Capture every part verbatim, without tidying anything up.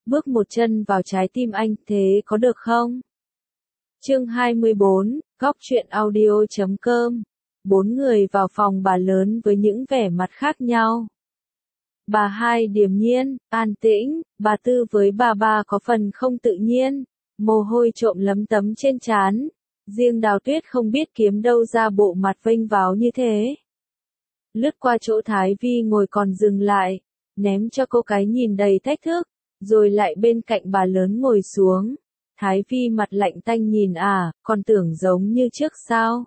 bước một chân vào trái tim anh, thế có được không? Chương hai mươi bốn, góc truyện audio chấm com. Bốn người vào phòng bà lớn với những vẻ mặt khác nhau. Bà hai điềm nhiên, an tĩnh, bà tư với bà ba có phần không tự nhiên, mồ hôi trộm lấm tấm trên trán. Riêng Đào Tuyết không biết kiếm đâu ra bộ mặt vênh váo như thế. Lướt qua chỗ Thái Vi ngồi còn dừng lại, ném cho cô cái nhìn đầy thách thức, rồi lại bên cạnh bà lớn ngồi xuống. Thái Vi mặt lạnh tanh nhìn à, còn tưởng giống như trước sao?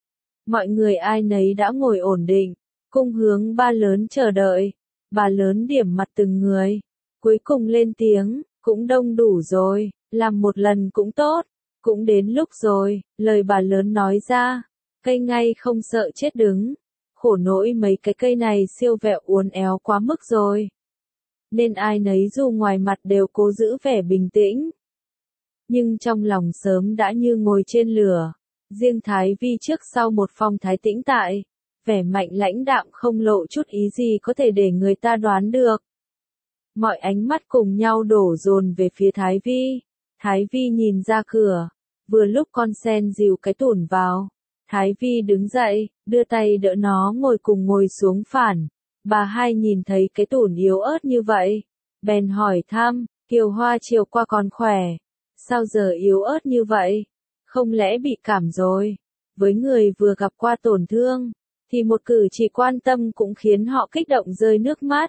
Mọi người ai nấy đã ngồi ổn định, cùng hướng ba lớn chờ đợi. Bà lớn điểm mặt từng người, cuối cùng lên tiếng, cũng đông đủ rồi, làm một lần cũng tốt, cũng đến lúc rồi, lời bà lớn nói ra, cây ngay không sợ chết đứng, khổ nỗi mấy cái cây này siêu vẹo uốn éo quá mức rồi. Nên ai nấy dù ngoài mặt đều cố giữ vẻ bình tĩnh, nhưng trong lòng sớm đã như ngồi trên lửa. Riêng Thái Vi trước sau một phong thái tĩnh tại, vẻ mạnh lãnh đạm không lộ chút ý gì có thể để người ta đoán được. Mọi ánh mắt cùng nhau đổ dồn về phía Thái Vi. Thái Vi nhìn ra cửa, vừa lúc con sen dìu cái tủn vào. Thái Vi đứng dậy, đưa tay đỡ nó ngồi cùng ngồi xuống phản. Bà hai nhìn thấy cái tủn yếu ớt như vậy, bèn hỏi thăm, Kiều Hoa chiều qua còn khỏe, sao giờ yếu ớt như vậy? Không lẽ bị cảm rồi? Với người vừa gặp qua tổn thương, thì một cử chỉ quan tâm cũng khiến họ kích động rơi nước mắt.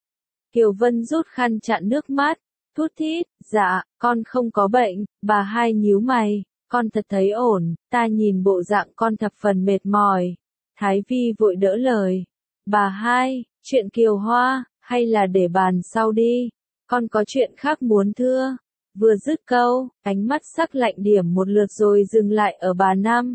Kiều Vân rút khăn chặn nước mắt, thút thít, dạ, con không có bệnh. Bà hai nhíu mày, con thật thấy ổn, ta nhìn bộ dạng con thập phần mệt mỏi. Thái Vi vội đỡ lời, bà hai, chuyện Kiều Hoa, hay là để bàn sau đi, con có chuyện khác muốn thưa. Vừa dứt câu, ánh mắt sắc lạnh điểm một lượt rồi dừng lại ở bà Năm.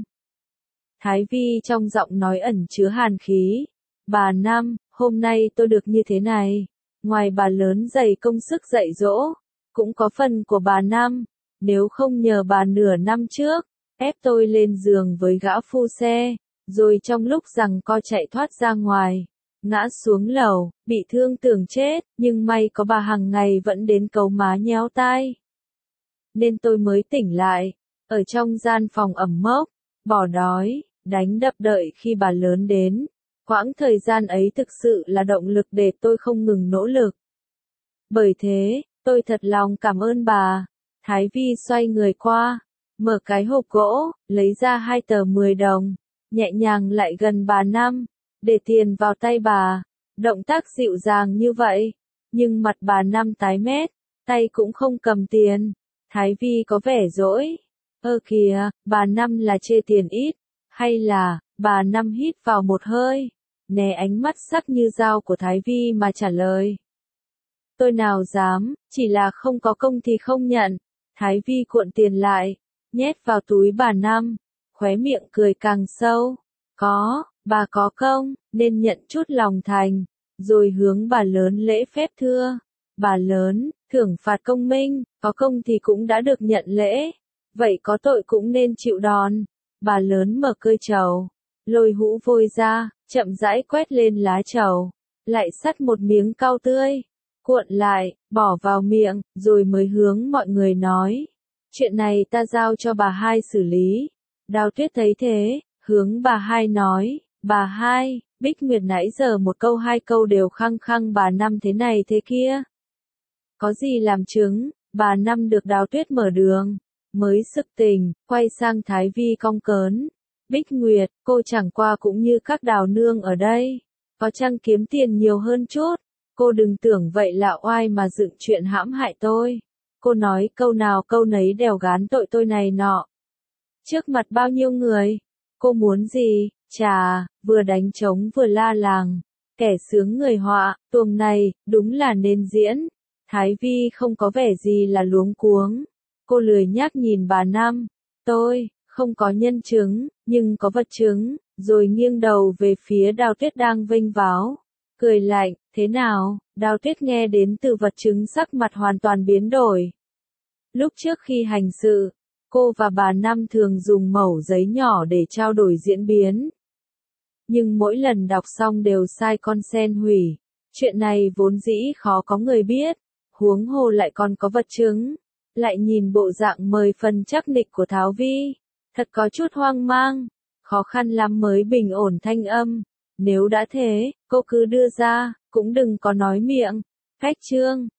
Thái Vi trong giọng nói ẩn chứa hàn khí. Bà Năm, hôm nay tôi được như thế này. Ngoài bà lớn dày công sức dạy dỗ, cũng có phần của bà Năm. Nếu không nhờ bà nửa năm trước, ép tôi lên giường với gã phu xe, rồi trong lúc giằng co chạy thoát ra ngoài, ngã xuống lầu, bị thương tưởng chết, nhưng may có bà hàng ngày vẫn đến cấu má nhéo tai. Nên tôi mới tỉnh lại, ở trong gian phòng ẩm mốc, bỏ đói, đánh đập đợi khi bà lớn đến. Quãng thời gian ấy thực sự là động lực để tôi không ngừng nỗ lực. Bởi thế, tôi thật lòng cảm ơn bà. Thái Vi xoay người qua, mở cái hộp gỗ, lấy ra hai tờ mười đồng, nhẹ nhàng lại gần bà Năm, để tiền vào tay bà. Động tác dịu dàng như vậy, nhưng mặt bà Năm tái mét, tay cũng không cầm tiền. Thái Vi có vẻ dỗi. Ơ kìa, bà Năm là chê tiền ít, hay là, bà Năm hít vào một hơi, né ánh mắt sắc như dao của Thái Vi mà trả lời. Tôi nào dám, chỉ là không có công thì không nhận. Thái Vi cuộn tiền lại, nhét vào túi bà Năm, khóe miệng cười càng sâu. Có, bà có công, nên nhận chút lòng thành, rồi hướng bà lớn lễ phép thưa. Bà lớn, thưởng phạt công minh, có công thì cũng đã được nhận lễ, vậy có tội cũng nên chịu đòn. Bà lớn mở cơi trầu, lôi hũ vôi ra, chậm rãi quét lên lá trầu, lại xắt một miếng cau tươi, cuộn lại, bỏ vào miệng, rồi mới hướng mọi người nói. Chuyện này ta giao cho bà hai xử lý. Đào Tuyết thấy thế, hướng bà hai nói, bà hai, Bích Nguyệt nãy giờ một câu hai câu đều khăng khăng bà Năm thế này thế kia. Có gì làm chứng? Bà Năm được Đào Tuyết mở đường, mới sực tỉnh, quay sang Thái Vi cong cớn. Bích Nguyệt, cô chẳng qua cũng như các đào nương ở đây, có chăng kiếm tiền nhiều hơn chút, cô đừng tưởng vậy là oai mà dựng chuyện hãm hại tôi. Cô nói câu nào câu nấy đều gán tội tôi này nọ. Trước mặt bao nhiêu người? Cô muốn gì? Chà, vừa đánh trống vừa la làng, kẻ sướng người họa, tuồng này, đúng là nên diễn. Thái Vi không có vẻ gì là luống cuống. Cô lười nhác nhìn bà Năm. Tôi, không có nhân chứng, nhưng có vật chứng, rồi nghiêng đầu về phía Đào Tuyết đang vênh váo. Cười lạnh, thế nào? Đào Tuyết nghe đến từ vật chứng sắc mặt hoàn toàn biến đổi. Lúc trước khi hành sự, cô và bà Năm thường dùng mẩu giấy nhỏ để trao đổi diễn biến. Nhưng mỗi lần đọc xong đều sai con sen hủy. Chuyện này vốn dĩ khó có người biết. huống hồ lại còn có vật chứng. Lại nhìn bộ dạng mười phần chắc nịch của Tháo Vi, thật có chút hoang mang, khó khăn lắm mới bình ổn thanh âm. Nếu đã thế, cô cứ đưa ra, cũng đừng có nói miệng. Phách Trương,